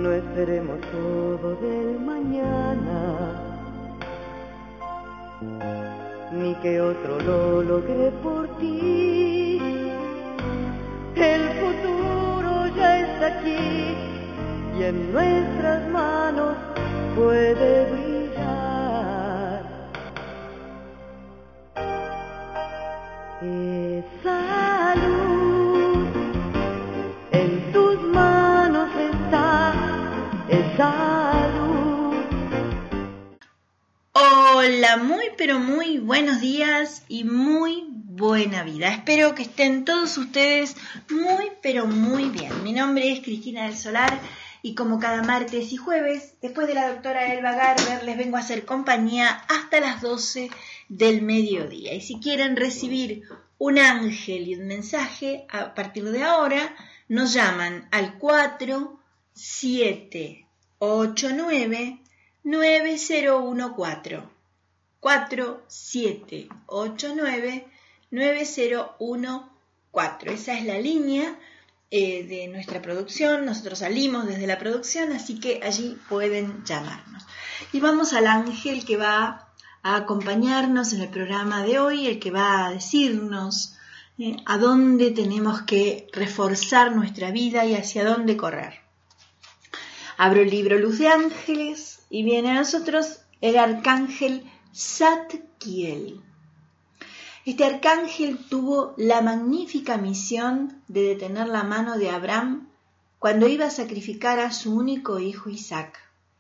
No esperemos todo del mañana, ni que otro lo logre por ti. El futuro ya está aquí y en nuestras manos puede brillar. Esa luz en tus manos está, esa luz. Hola, muy pero muy buenos días y muy buena vida. Espero que estén todos ustedes muy pero muy bien. Mi nombre es Cristina del Solar y como cada martes y jueves, después de la doctora Elba Garber, les vengo a hacer compañía hasta las 12 del mediodía. Y si quieren recibir un ángel y un mensaje, a partir de ahora, nos llaman al 4789-9014. 4789-9014. Esa es la línea de nuestra producción. Nosotros salimos desde la producción, así que allí pueden llamarnos. Y vamos al ángel que va a acompañarnos en el programa de hoy, el que va a decirnos a dónde tenemos que reforzar nuestra vida y hacia dónde correr. Abro el libro Luz de Ángeles y viene a nosotros el arcángel Zadkiel. Este arcángel tuvo la magnífica misión de detener la mano de Abraham cuando iba a sacrificar a su único hijo Isaac.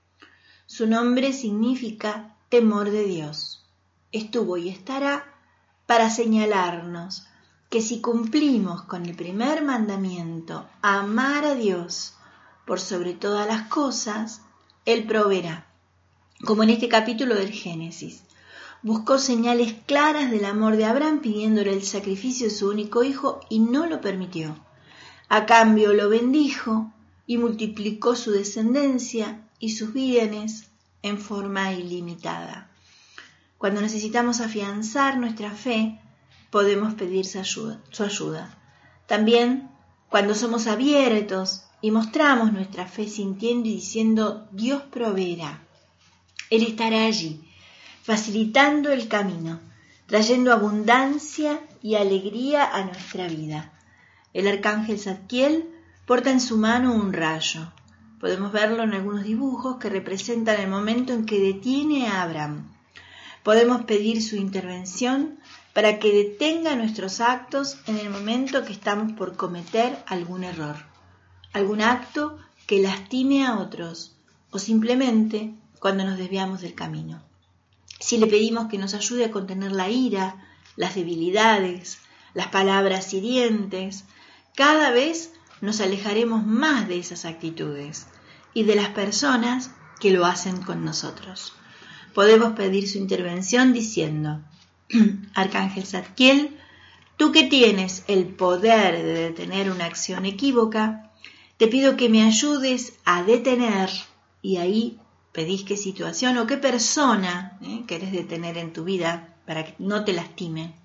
Su nombre significa temor de Dios. Estuvo y estará para señalarnos que si cumplimos con el primer mandamiento, amar a Dios por sobre todas las cosas, Él proveerá. Como en este capítulo del Génesis, buscó señales claras del amor de Abraham pidiéndole el sacrificio de su único hijo y no lo permitió. A cambio lo bendijo y multiplicó su descendencia y sus bienes en forma ilimitada. Cuando necesitamos afianzar nuestra fe, podemos pedir su ayuda. También cuando somos abiertos y mostramos nuestra fe sintiendo y diciendo Dios proveerá. Él estará allí, facilitando el camino, trayendo abundancia y alegría a nuestra vida. El arcángel Zadkiel porta en su mano un rayo. Podemos verlo en algunos dibujos que representan el momento en que detiene a Abraham. Podemos pedir su intervención para que detenga nuestros actos en el momento que estamos por cometer algún error, algún acto que lastime a otros o simplemente cuando nos desviamos del camino. Si le pedimos que nos ayude a contener la ira, las debilidades, las palabras hirientes, cada vez nos alejaremos más de esas actitudes y de las personas que lo hacen con nosotros. Podemos pedir su intervención diciendo, Arcángel Zadkiel, tú que tienes el poder de detener una acción equívoca, te pido que me ayudes a detener, y ahí pedís qué situación o qué persona querés detener en tu vida para que no te lastime,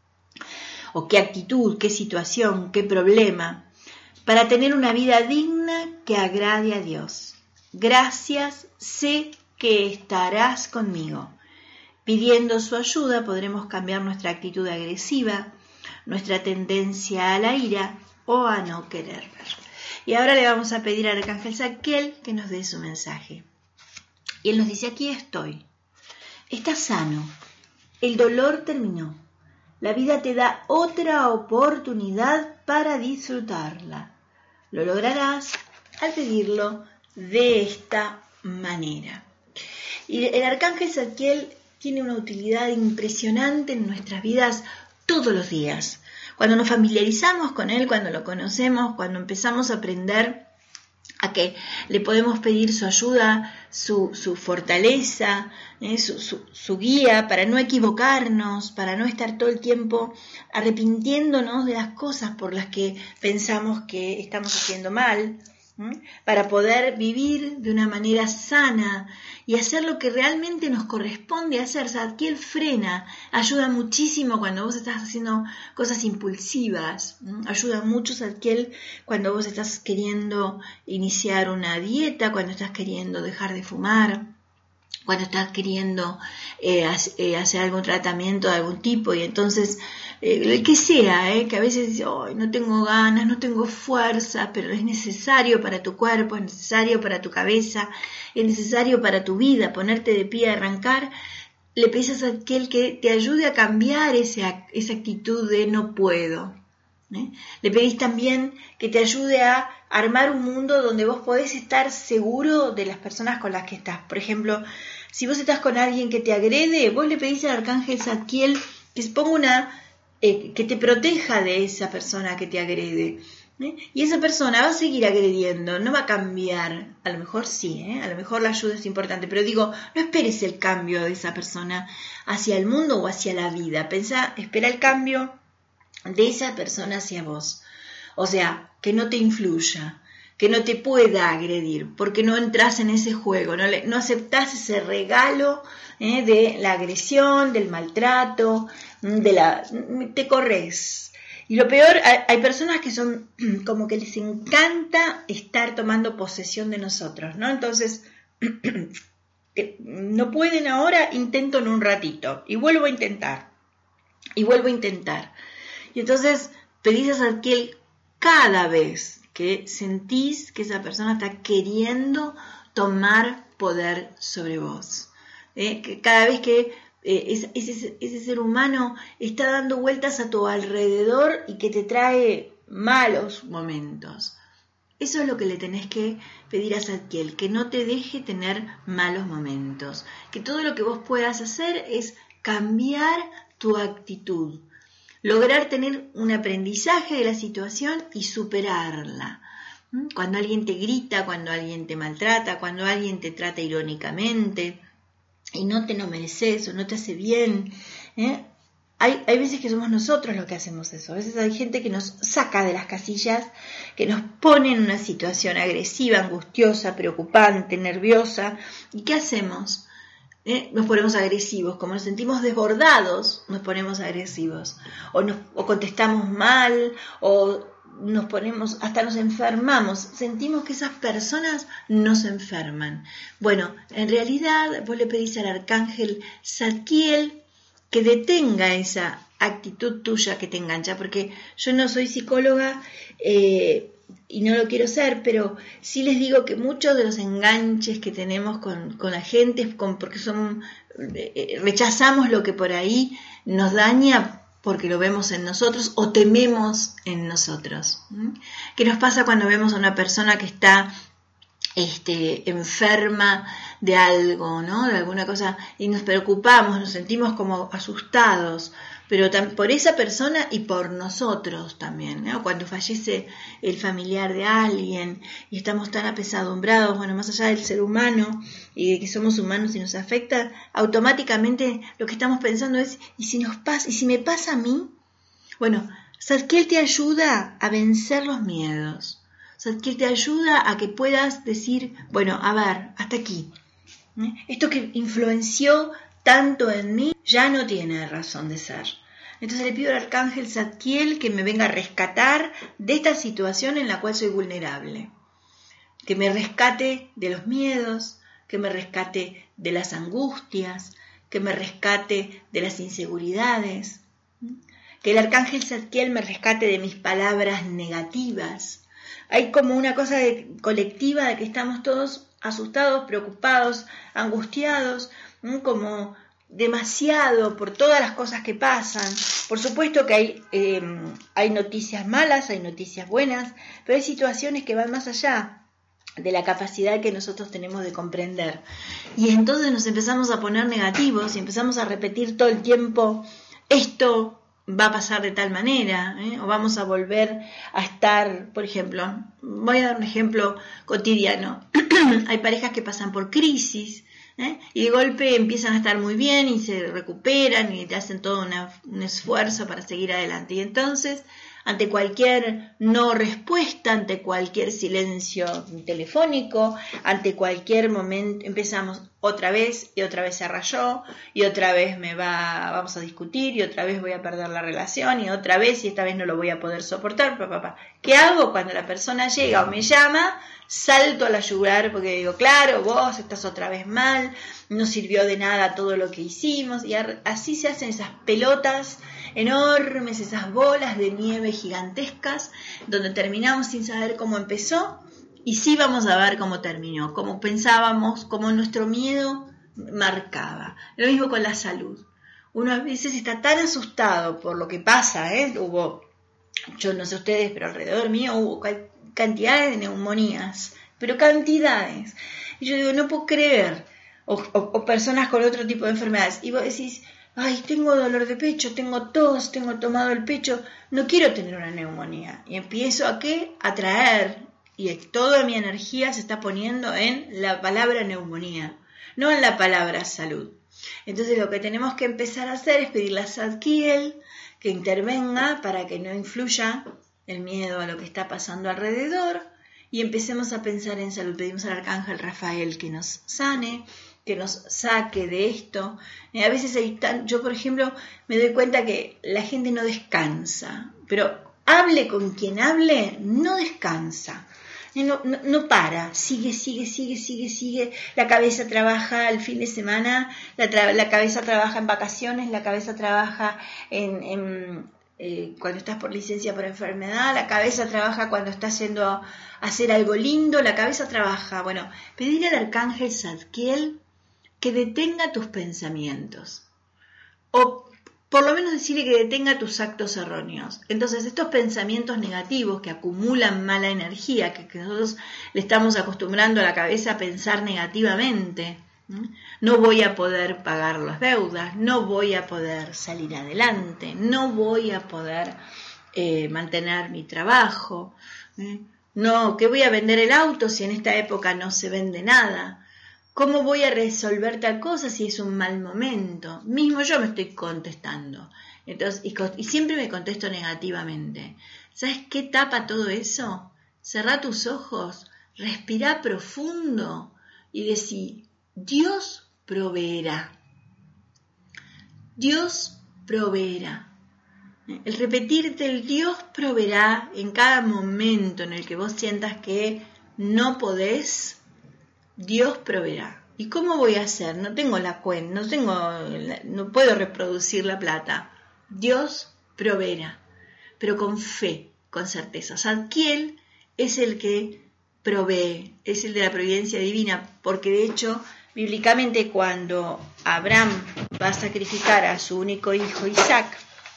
o qué actitud, qué situación, qué problema, para tener una vida digna que agrade a Dios. Gracias, sé que estarás conmigo. Pidiendo su ayuda podremos cambiar nuestra actitud agresiva, nuestra tendencia a la ira o a no querer ver. Y ahora le vamos a pedir al arcángel Zadkiel que nos dé su mensaje. Y él nos dice, aquí estoy. Estás sano. El dolor terminó. La vida te da otra oportunidad para disfrutarla. Lo lograrás al pedirlo de esta manera. Y el arcángel Zadkiel tiene una utilidad impresionante en nuestras vidas todos los días. Cuando nos familiarizamos con él, cuando lo conocemos, cuando empezamos a aprender a que le podemos pedir su ayuda, su fortaleza, su guía para no equivocarnos, para no estar todo el tiempo arrepintiéndonos de las cosas por las que pensamos que estamos haciendo mal, para poder vivir de una manera sana y hacer lo que realmente nos corresponde hacer. Zadkiel frena, ayuda muchísimo cuando vos estás haciendo cosas impulsivas, ayuda mucho Zadkiel cuando vos estás queriendo iniciar una dieta, cuando estás queriendo dejar de fumar, cuando estás queriendo hacer algún tratamiento de algún tipo, y entonces el que sea, que a veces dices, oh, no tengo ganas, no tengo fuerza, pero es necesario para tu cuerpo, es necesario para tu cabeza, es necesario para tu vida, ponerte de pie, arrancar. Le pedís a aquel que te ayude a cambiar esa actitud de no puedo. Le pedís también que te ayude a armar un mundo donde vos podés estar seguro de las personas con las que estás. Por ejemplo, si vos estás con alguien que te agrede, vos le pedís al arcángel Zadkiel que se ponga que te proteja de esa persona que te agrede. Y esa persona va a seguir agrediendo, no va a cambiar. A lo mejor sí, a lo mejor la ayuda es importante, pero digo, no esperes el cambio de esa persona hacia el mundo o hacia la vida. Espera el cambio de esa persona hacia vos. O sea, que no te influya, que no te pueda agredir, porque no entras en ese juego, no aceptás ese regalo de la agresión, del maltrato, te corres. Y lo peor, hay personas que son como que les encanta estar tomando posesión de nosotros, ¿no? Entonces, no pueden ahora, intento en un ratito, y vuelvo a intentar, y vuelvo a intentar. Y entonces pedís a Zadkiel cada vez que sentís que esa persona está queriendo tomar poder sobre vos. Que cada vez que ese ser humano está dando vueltas a tu alrededor y que te trae malos momentos. Eso es lo que le tenés que pedir a Zadkiel, que no te deje tener malos momentos. Que todo lo que vos puedas hacer es cambiar tu actitud. Lograr tener un aprendizaje de la situación y superarla. Cuando alguien te grita, cuando alguien te maltrata, cuando alguien te trata irónicamente y no te lo mereces o no te hace bien, hay veces que somos nosotros los que hacemos eso. A veces hay gente que nos saca de las casillas, que nos pone en una situación agresiva, angustiosa, preocupante, nerviosa. ¿Y qué hacemos? Nos ponemos agresivos, como nos sentimos desbordados, nos ponemos agresivos, o contestamos mal, o hasta nos enfermamos, sentimos que esas personas nos enferman. Bueno, en realidad vos le pedís al arcángel Zadkiel que detenga esa actitud tuya que te engancha, porque yo no soy psicóloga, y no lo quiero ser, pero sí les digo que muchos de los enganches que tenemos con la gente, porque rechazamos lo que por ahí nos daña porque lo vemos en nosotros o tememos en nosotros. ¿Qué nos pasa cuando vemos a una persona que está enferma de algo, ¿no? De alguna cosa, y nos preocupamos, nos sentimos como asustados, pero por esa persona y por nosotros también, ¿no? Cuando fallece el familiar de alguien y estamos tan apesadumbrados, bueno, más allá del ser humano y de que somos humanos y nos afecta, automáticamente lo que estamos pensando es, ¿y si me pasa a mí? Bueno, Zadkiel te ayuda a vencer los miedos. Zadkiel te ayuda a que puedas decir, bueno, a ver, hasta aquí. Esto que influenció tanto en mí ya no tiene razón de ser. Entonces le pido al arcángel Zadkiel que me venga a rescatar de esta situación en la cual soy vulnerable. Que me rescate de los miedos, que me rescate de las angustias, que me rescate de las inseguridades. Que el arcángel Zadkiel me rescate de mis palabras negativas. Hay como una cosa colectiva de que estamos todos asustados, preocupados, angustiados, como demasiado por todas las cosas que pasan. Por supuesto que hay noticias malas, hay noticias buenas, pero hay situaciones que van más allá de la capacidad que nosotros tenemos de comprender. Y entonces nos empezamos a poner negativos y empezamos a repetir todo el tiempo, esto va a pasar de tal manera, o vamos a volver a estar, por ejemplo, voy a dar un ejemplo cotidiano. Hay parejas que pasan por crisis, y de golpe empiezan a estar muy bien y se recuperan y hacen todo un esfuerzo para seguir adelante. Y entonces ante cualquier no respuesta, ante cualquier silencio telefónico, ante cualquier momento, empezamos otra vez y otra vez se rayó, y otra vez vamos a discutir, y otra vez voy a perder la relación, y otra vez, y esta vez no lo voy a poder soportar, ¿Qué hago cuando la persona llega o me llama? Salto a la yugular porque digo, claro, vos estás otra vez mal, no sirvió de nada todo lo que hicimos, y así se hacen esas pelotas enormes, esas bolas de nieve gigantescas, donde terminamos sin saber cómo empezó, y sí vamos a ver cómo terminó, cómo pensábamos, cómo nuestro miedo marcaba. Lo mismo con la salud. Uno a veces está tan asustado por lo que pasa, yo no sé ustedes, pero alrededor mío hubo cantidades de neumonías, pero cantidades. Y yo digo, no puedo creer, o personas con otro tipo de enfermedades, y vos decís, ay, tengo dolor de pecho, tengo tos, tengo tomado el pecho, no quiero tener una neumonía. Y empiezo a traer, y toda mi energía se está poniendo en la palabra neumonía, no en la palabra salud. Entonces lo que tenemos que empezar a hacer es pedirle a Zadkiel que intervenga para que no influya el miedo a lo que está pasando alrededor, y empecemos a pensar en salud. Pedimos al arcángel Rafael que nos sane, que nos saque de esto. A veces yo, por ejemplo, me doy cuenta que la gente no descansa, pero hable con quien hable, no descansa. No para, sigue, la cabeza trabaja el fin de semana, la cabeza trabaja en vacaciones, la cabeza trabaja cuando estás por licencia por enfermedad, la cabeza trabaja cuando estás yendo a hacer algo lindo, la cabeza trabaja. Bueno, pedirle al arcángel Zadkiel que detenga tus pensamientos, o por lo menos decirle que detenga tus actos erróneos. Entonces, estos pensamientos negativos que acumulan mala energía, que nosotros le estamos acostumbrando a la cabeza a pensar negativamente, no voy a poder pagar las deudas, no voy a poder salir adelante, no voy a poder mantener mi trabajo, no, que voy a vender el auto si en esta época no se vende nada. ¿Cómo voy a resolver tal cosa si es un mal momento? Mismo yo me estoy contestando. Entonces, y siempre me contesto negativamente. ¿Sabes qué tapa todo eso? Cerrá tus ojos, respirá profundo y decí, Dios proveerá. Dios proveerá. El repetirte el Dios proveerá en cada momento en el que vos sientas que no podés, Dios proveerá. ¿Y cómo voy a hacer? No tengo la cuenta, no puedo reproducir la plata. Dios proveerá, pero con fe, con certeza. Zadkiel es el que provee, es el de la providencia divina, porque de hecho, bíblicamente, cuando Abraham va a sacrificar a su único hijo Isaac,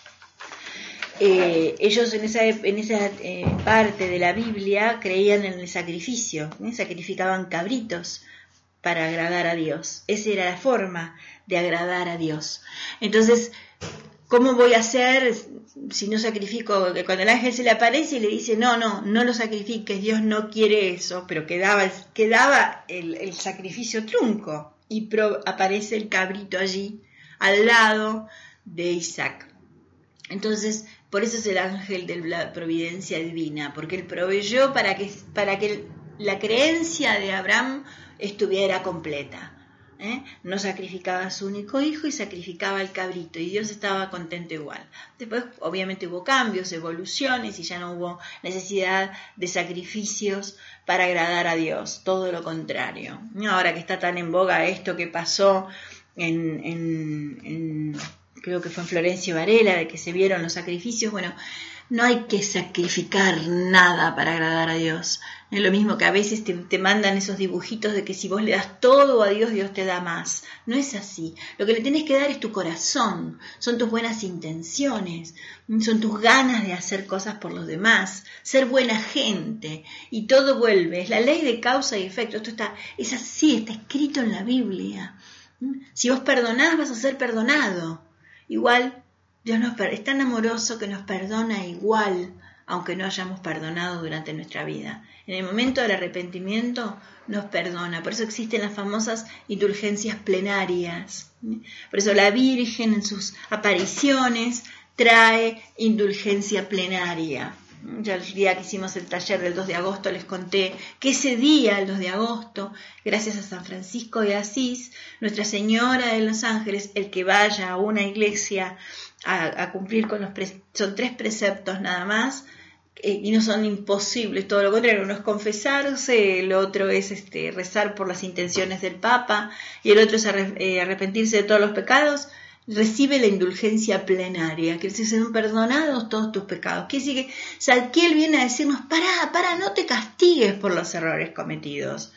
ellos en esa parte de la Biblia creían en el sacrificio, sacrificaban cabritos para agradar a Dios. Esa era la forma de agradar a Dios. Entonces, ¿cómo voy a hacer si no sacrifico? Cuando el ángel se le aparece y le dice, no lo sacrifiques, Dios no quiere eso, pero quedaba el sacrificio trunco, y aparece el cabrito allí al lado de Isaac. Entonces, por eso es el ángel de la providencia divina, porque él proveyó para que la creencia de Abraham estuviera completa. No sacrificaba a su único hijo y sacrificaba al cabrito, y Dios estaba contento igual. Después, obviamente, hubo cambios, evoluciones, y ya no hubo necesidad de sacrificios para agradar a Dios, todo lo contrario. Ahora que está tan en boga esto que pasó creo que fue en Florencio Varela, de que se vieron los sacrificios, bueno, no hay que sacrificar nada para agradar a Dios. Es lo mismo que a veces te mandan esos dibujitos de que si vos le das todo a Dios, Dios te da más. No es así. Lo que le tenés que dar es tu corazón, son tus buenas intenciones, son tus ganas de hacer cosas por los demás, ser buena gente, y todo vuelve. Es la ley de causa y efecto. Esto es así, está escrito en la Biblia. Si vos perdonás, vas a ser perdonado. Igual, Dios es tan amoroso que nos perdona igual, aunque no hayamos perdonado durante nuestra vida. En el momento del arrepentimiento nos perdona. Por eso existen las famosas indulgencias plenarias. Por eso la Virgen en sus apariciones trae indulgencia plenaria. Ya el día que hicimos el taller del 2 de agosto les conté que ese día, el 2 de agosto, gracias a San Francisco de Asís, Nuestra Señora de los Ángeles, el que vaya a una iglesia a cumplir con son 3 preceptos nada más, y no son imposibles, todo lo contrario, uno es confesarse, el otro es rezar por las intenciones del Papa, y el otro es arrepentirse de todos los pecados, recibe la indulgencia plenaria, que son perdonados todos tus pecados. Quiere decir que Zadkiel viene a decirnos, pará, no te castigues por los errores cometidos,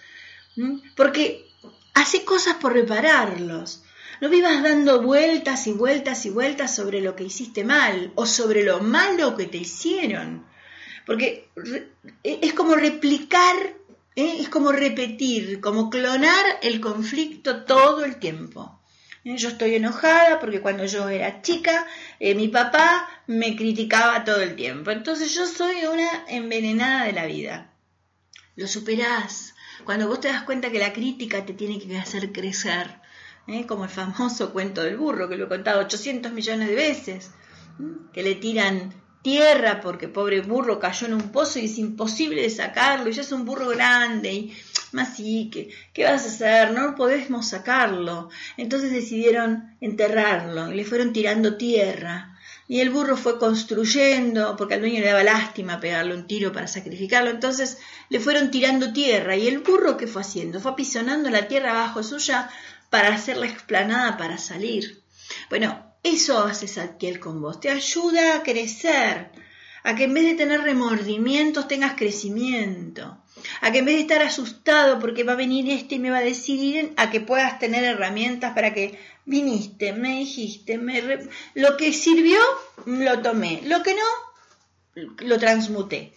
porque hace cosas por repararlos. No vivas dando vueltas y vueltas y vueltas sobre lo que hiciste mal o sobre lo malo que te hicieron, porque es como replicar, es como repetir, como clonar el conflicto todo el tiempo. Yo estoy enojada porque cuando yo era chica, mi papá me criticaba todo el tiempo. Entonces yo soy una envenenada de la vida. Lo superás. Cuando vos te das cuenta que la crítica te tiene que hacer crecer. Como el famoso cuento del burro, que lo he contado 800 millones de veces. Que le tiran tierra porque pobre burro cayó en un pozo y es imposible de sacarlo. Y ya es un burro grande y... Más sí, ¿qué vas a hacer? No podemos sacarlo. Entonces decidieron enterrarlo y le fueron tirando tierra. Y el burro fue construyendo, porque al dueño le daba lástima pegarle un tiro para sacrificarlo. Entonces le fueron tirando tierra. ¿Y el burro qué fue haciendo? Fue apisonando la tierra abajo suya para hacer la explanada para salir. Bueno, eso hace Zadkiel con vos. Te ayuda a crecer. A que en vez de tener remordimientos tengas crecimiento, a que en vez de estar asustado porque va a venir y me va a decir, a que puedas tener herramientas para que viniste, me dijiste, lo que sirvió lo tomé, lo que no, lo transmuté.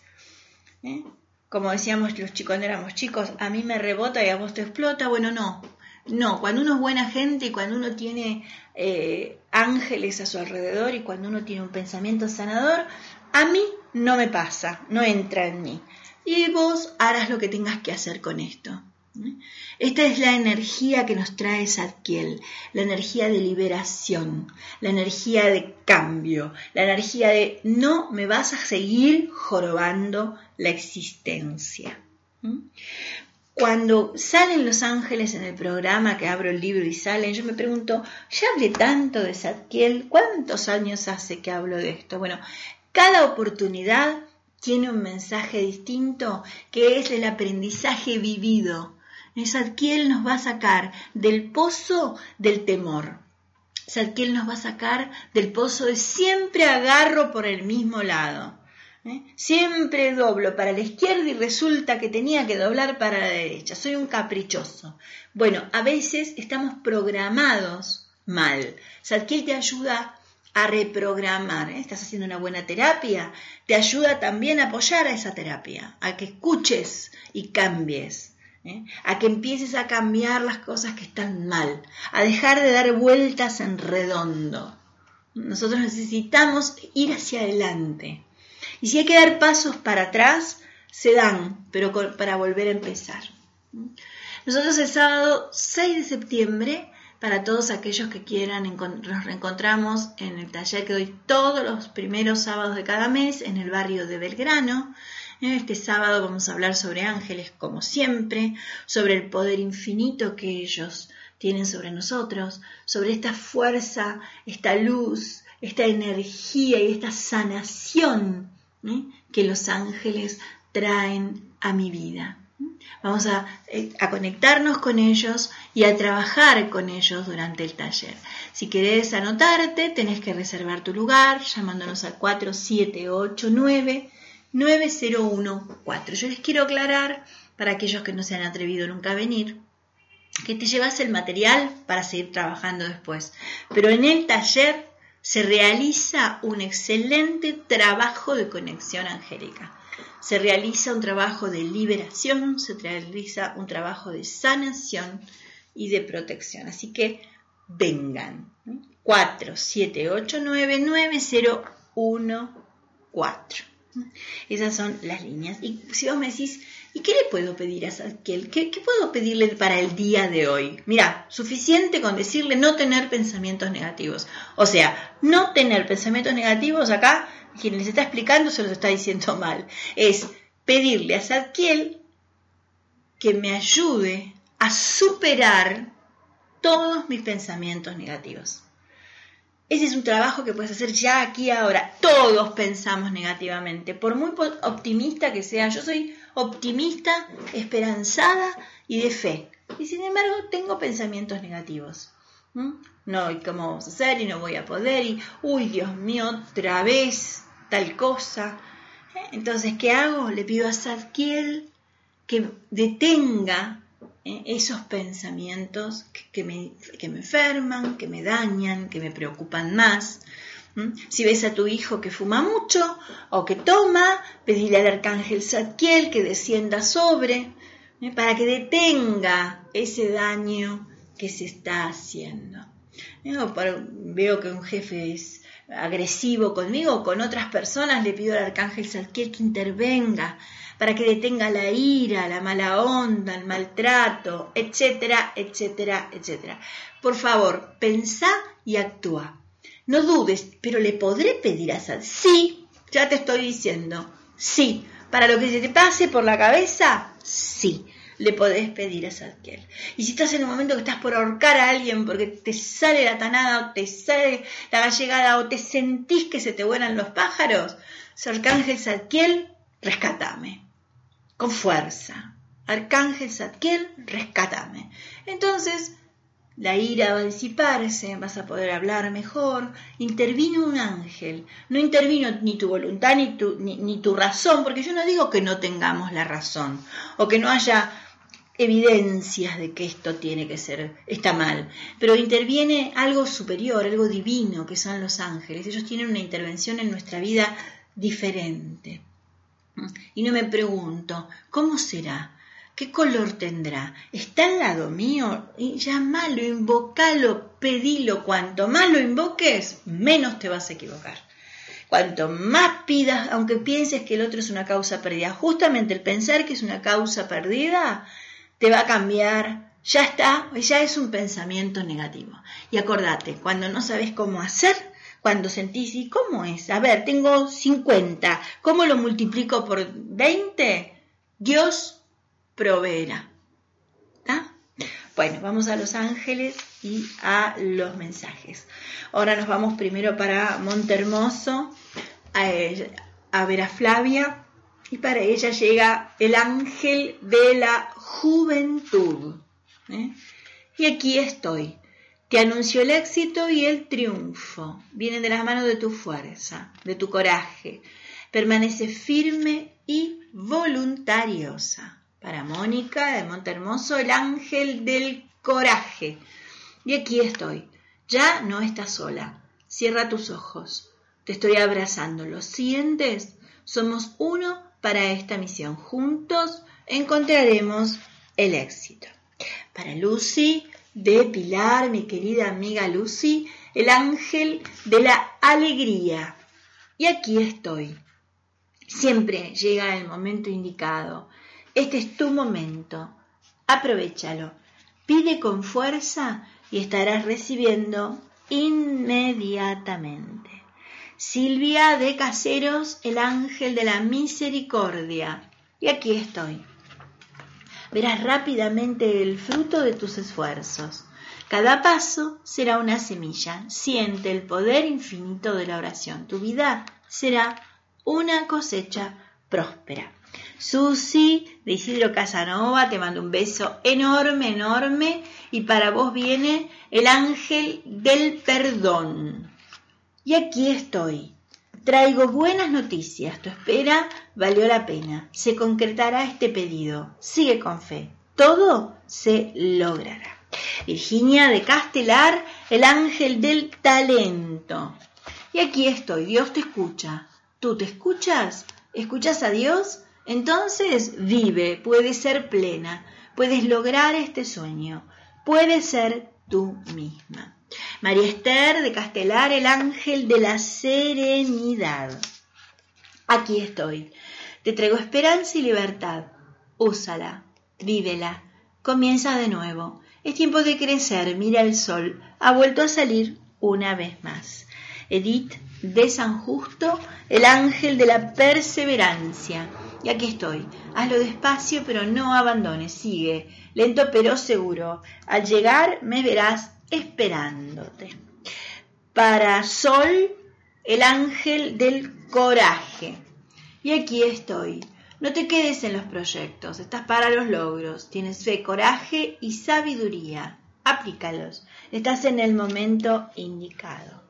Como decíamos los chicos cuando éramos chicos, a mí me rebota y a vos te explota. Bueno, no, cuando uno es buena gente y cuando uno tiene ángeles a su alrededor y cuando uno tiene un pensamiento sanador, a mí no me pasa, no entra en mí. Y vos harás lo que tengas que hacer con esto. Esta es la energía que nos trae Zadkiel, la energía de liberación, la energía de cambio, la energía de no me vas a seguir jorobando la existencia. Cuando salen los ángeles en el programa, que abro el libro y salen, yo me pregunto, ya hablé tanto de Zadkiel, ¿cuántos años hace que hablo de esto? Bueno, cada oportunidad tiene un mensaje distinto que es el aprendizaje vivido. Zadkiel nos va a sacar del pozo del temor. Zadkiel nos va a sacar del pozo de siempre agarro por el mismo lado. Siempre doblo para la izquierda y resulta que tenía que doblar para la derecha. Soy un caprichoso. Bueno, a veces estamos programados mal. Zadkiel te ayuda a reprogramar. Estás haciendo una buena terapia, te ayuda también a apoyar a esa terapia, a que escuches y cambies, a que empieces a cambiar las cosas que están mal, a dejar de dar vueltas en redondo. Nosotros necesitamos ir hacia adelante. Y si hay que dar pasos para atrás, se dan, pero para volver a empezar. Nosotros el sábado 6 de septiembre, para todos aquellos que quieran, nos reencontramos en el taller que doy todos los primeros sábados de cada mes en el barrio de Belgrano. Este sábado vamos a hablar sobre ángeles, como siempre, sobre el poder infinito que ellos tienen sobre nosotros, sobre esta fuerza, esta luz, esta energía y esta sanación que los ángeles traen a mi vida. Vamos a conectarnos con ellos y a trabajar con ellos durante el taller. Si querés anotarte, tenés que reservar tu lugar llamándonos al 4789-9014. Yo les quiero aclarar, para aquellos que no se han atrevido nunca a venir, que te llevas el material para seguir trabajando después. Pero en el taller se realiza un excelente trabajo de conexión angélica. Se realiza un trabajo de liberación, se realiza un trabajo de sanación y de protección. Así que vengan. 4789-9014. Esas son las líneas. Y si vos me decís, ¿Y qué le puedo pedir a Zadkiel? ¿Qué puedo pedirle para el día de hoy? Mira, suficiente con decirle no tener pensamientos negativos. O sea, no tener pensamientos negativos acá, quien les está explicando se los está diciendo mal. Es pedirle a Zadkiel que me ayude a superar todos mis pensamientos negativos. Ese es un trabajo que puedes hacer ya aquí ahora. Todos pensamos negativamente, por muy optimista que sea. Yo soy optimista, esperanzada y de fe. Y sin embargo tengo pensamientos negativos. No, ¿y cómo vamos a hacer? Y no voy a poder. Y, uy, Dios mío, otra vez tal cosa. Entonces, ¿qué hago? Le pido a Zadkiel que detenga esos pensamientos que me enferman, que me dañan, que me preocupan más. Si ves a tu hijo que fuma mucho o que toma, pedile al arcángel Zadkiel que descienda sobre, para que detenga ese daño que se está haciendo. Veo que un jefe es agresivo conmigo o con otras personas, le pido al arcángel Zadkiel que intervenga para que detenga la ira, la mala onda, el maltrato, etcétera, etcétera, etcétera. Por favor, pensá y actúa. No dudes, pero ¿le podré pedir a Zadkiel? Sí, ya te estoy diciendo, sí. Para lo que se te pase por la cabeza, sí, le podés pedir a Zadkiel. Y si estás en un momento que estás por ahorcar a alguien porque te sale la tanada o te sale la gallegada o te sentís que se te vuelan los pájaros, arcángel Zadkiel, rescátame. Con fuerza. Arcángel Zadkiel, rescátame. Entonces, la ira va a disiparse, vas a poder hablar mejor. Intervino un ángel. No intervino ni tu voluntad ni tu razón, porque yo no digo que no tengamos la razón o que no haya evidencias de que esto tiene que ser, está mal. Pero interviene algo superior, algo divino, que son los ángeles. Ellos tienen una intervención en nuestra vida diferente. Y no me pregunto, ¿cómo será? ¿Qué color tendrá? ¿Está al lado mío? Y llamalo, invocalo, pedilo. Cuanto más lo invoques, menos te vas a equivocar. Cuanto más pidas, aunque pienses que el otro es una causa perdida, justamente el pensar que es una causa perdida, te va a cambiar. Ya está, ya es un pensamiento negativo. Y acordate, cuando no sabes cómo hacer, cuando sentís, ¿y cómo es? A ver, tengo 50, ¿cómo lo multiplico por 20? Dios proveerá. ¿Está? Bueno, vamos a los ángeles y a los mensajes. Ahora nos vamos primero para Montehermoso, a ver a Flavia, y para ella llega el ángel de la juventud. Y aquí estoy. Te anunció el éxito y el triunfo. Vienen de las manos de tu fuerza, de tu coraje. Permanece firme y voluntariosa. Para Mónica de Montehermoso, el ángel del coraje. Y aquí estoy. Ya no estás sola. Cierra tus ojos. Te estoy abrazando. ¿Lo sientes? Somos uno para esta misión. Juntos encontraremos el éxito. Para Lucy de Pilar, mi querida amiga Lucy, el ángel de la alegría. Y aquí estoy. Siempre llega el momento indicado. Este es tu momento. Aprovéchalo. Pide con fuerza y estarás recibiendo inmediatamente. Silvia de Caseros, el ángel de la misericordia. Y aquí estoy. Verás rápidamente el fruto de tus esfuerzos. Cada paso será una semilla. Siente el poder infinito de la oración. Tu vida será una cosecha próspera. Susi de Isidro Casanova, te mando un beso enorme, enorme. Y para vos viene el ángel del perdón. Y aquí estoy. Traigo buenas noticias. Tu espera valió la pena. Se concretará este pedido. Sigue con fe. Todo se logrará. Virginia de Castelar, el ángel del talento. Y aquí estoy. Dios te escucha. ¿Tú te escuchas? ¿Escuchas a Dios? Entonces vive. Puedes ser plena. Puedes lograr este sueño. Puedes ser tú misma. María Esther de Castelar, el ángel de la serenidad. Aquí estoy. Te traigo esperanza y libertad. úsala, vívela, comienza de nuevo. Es tiempo de crecer, mira el sol, ha vuelto a salir una vez más. Edith de San Justo, el ángel de la perseverancia. Y aquí estoy, hazlo despacio pero no abandones, sigue, lento pero seguro. Al llegar me verás esperándote. Para Sol, el ángel del coraje. Y aquí estoy. No te quedes en los proyectos, estás para los logros. Tienes fe, coraje y sabiduría. Aplícalos. Estás en el momento indicado.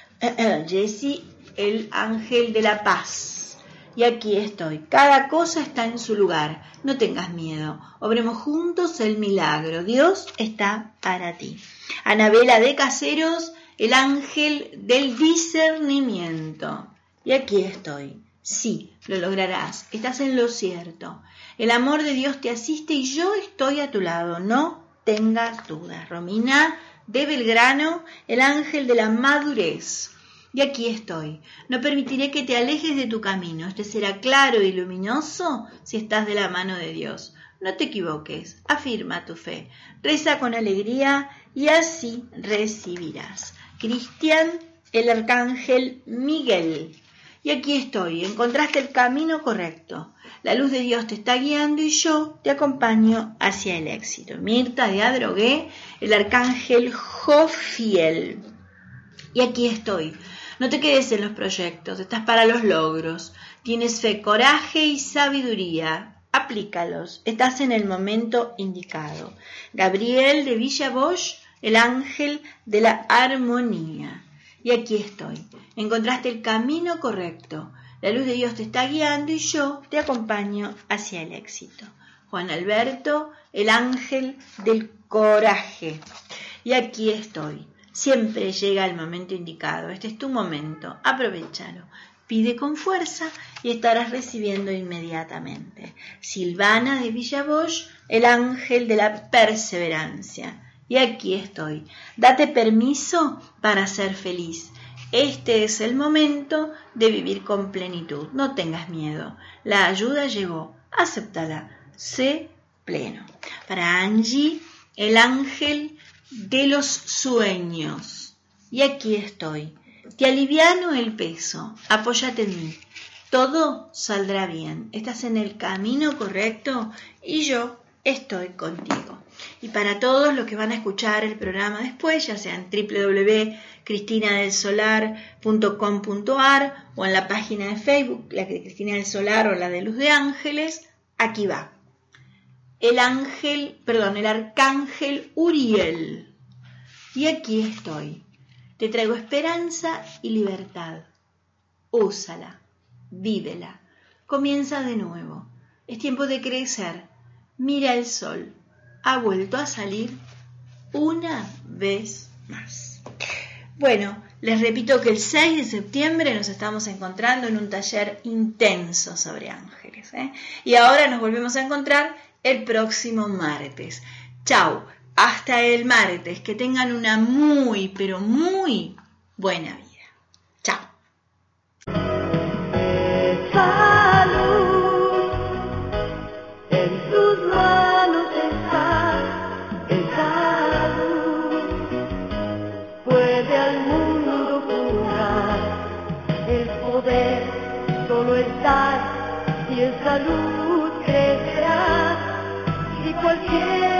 Jessie, el ángel de la paz. Y aquí estoy. Cada cosa está en su lugar. No tengas miedo. Obremos juntos el milagro. Dios está para ti. Anabela de Caseros, el ángel del discernimiento. Y aquí estoy. Sí, lo lograrás. Estás en lo cierto. El amor de Dios te asiste y yo estoy a tu lado. No tengas dudas. Romina de Belgrano, el ángel de la madurez. Y aquí estoy. No permitiré que te alejes de tu camino. Este será claro y luminoso si estás de la mano de Dios. No te equivoques. Afirma tu fe. Reza con alegría y así recibirás. Cristian, el arcángel Miguel. Y aquí estoy. Encontraste el camino correcto. La luz de Dios te está guiando y yo te acompaño hacia el éxito. Mirta de Adrogué, el arcángel Jofiel. Y aquí estoy. No te quedes en los proyectos, estás para los logros. Tienes fe, coraje y sabiduría. Aplícalos, estás en el momento indicado. Gabriel de Villa Bosch, el ángel de la armonía. Y aquí estoy. Encontraste el camino correcto. La luz de Dios te está guiando y yo te acompaño hacia el éxito. Juan Alberto, el ángel del coraje. Y aquí estoy. Siempre llega el momento indicado. Este es tu momento. Aprovéchalo. Pide con fuerza y estarás recibiendo inmediatamente. Silvana de Villa Bosch, el ángel de la perseverancia. Y aquí estoy. Date permiso para ser feliz. Este es el momento de vivir con plenitud. No tengas miedo. La ayuda llegó. Acéptala. Sé pleno. Para Angie, el ángel de los sueños. Y aquí estoy. Te aliviano el peso. Apóyate en mí. Todo saldrá bien. Estás en el camino correcto y yo estoy contigo. Y para todos los que van a escuchar el programa después, ya sea en www.cristinadelsolar.com.ar o en la página de Facebook, la de Cristina del Solar o la de Luz de Ángeles, aquí va. El arcángel Uriel. Y aquí estoy. Te traigo esperanza y libertad. Úsala, vívela. Comienza de nuevo. Es tiempo de crecer. Mira el sol. Ha vuelto a salir una vez más. Bueno, les repito que el 6 de septiembre nos estamos encontrando en un taller intenso sobre ángeles. Y ahora nos volvemos a encontrar el próximo martes. Chau, hasta el martes. Que tengan una muy, pero muy buena vida. Chau. Salud, en tus manos está el salud. Puede al mundo curar, el poder solo está y en salud crecerá. Y cualquier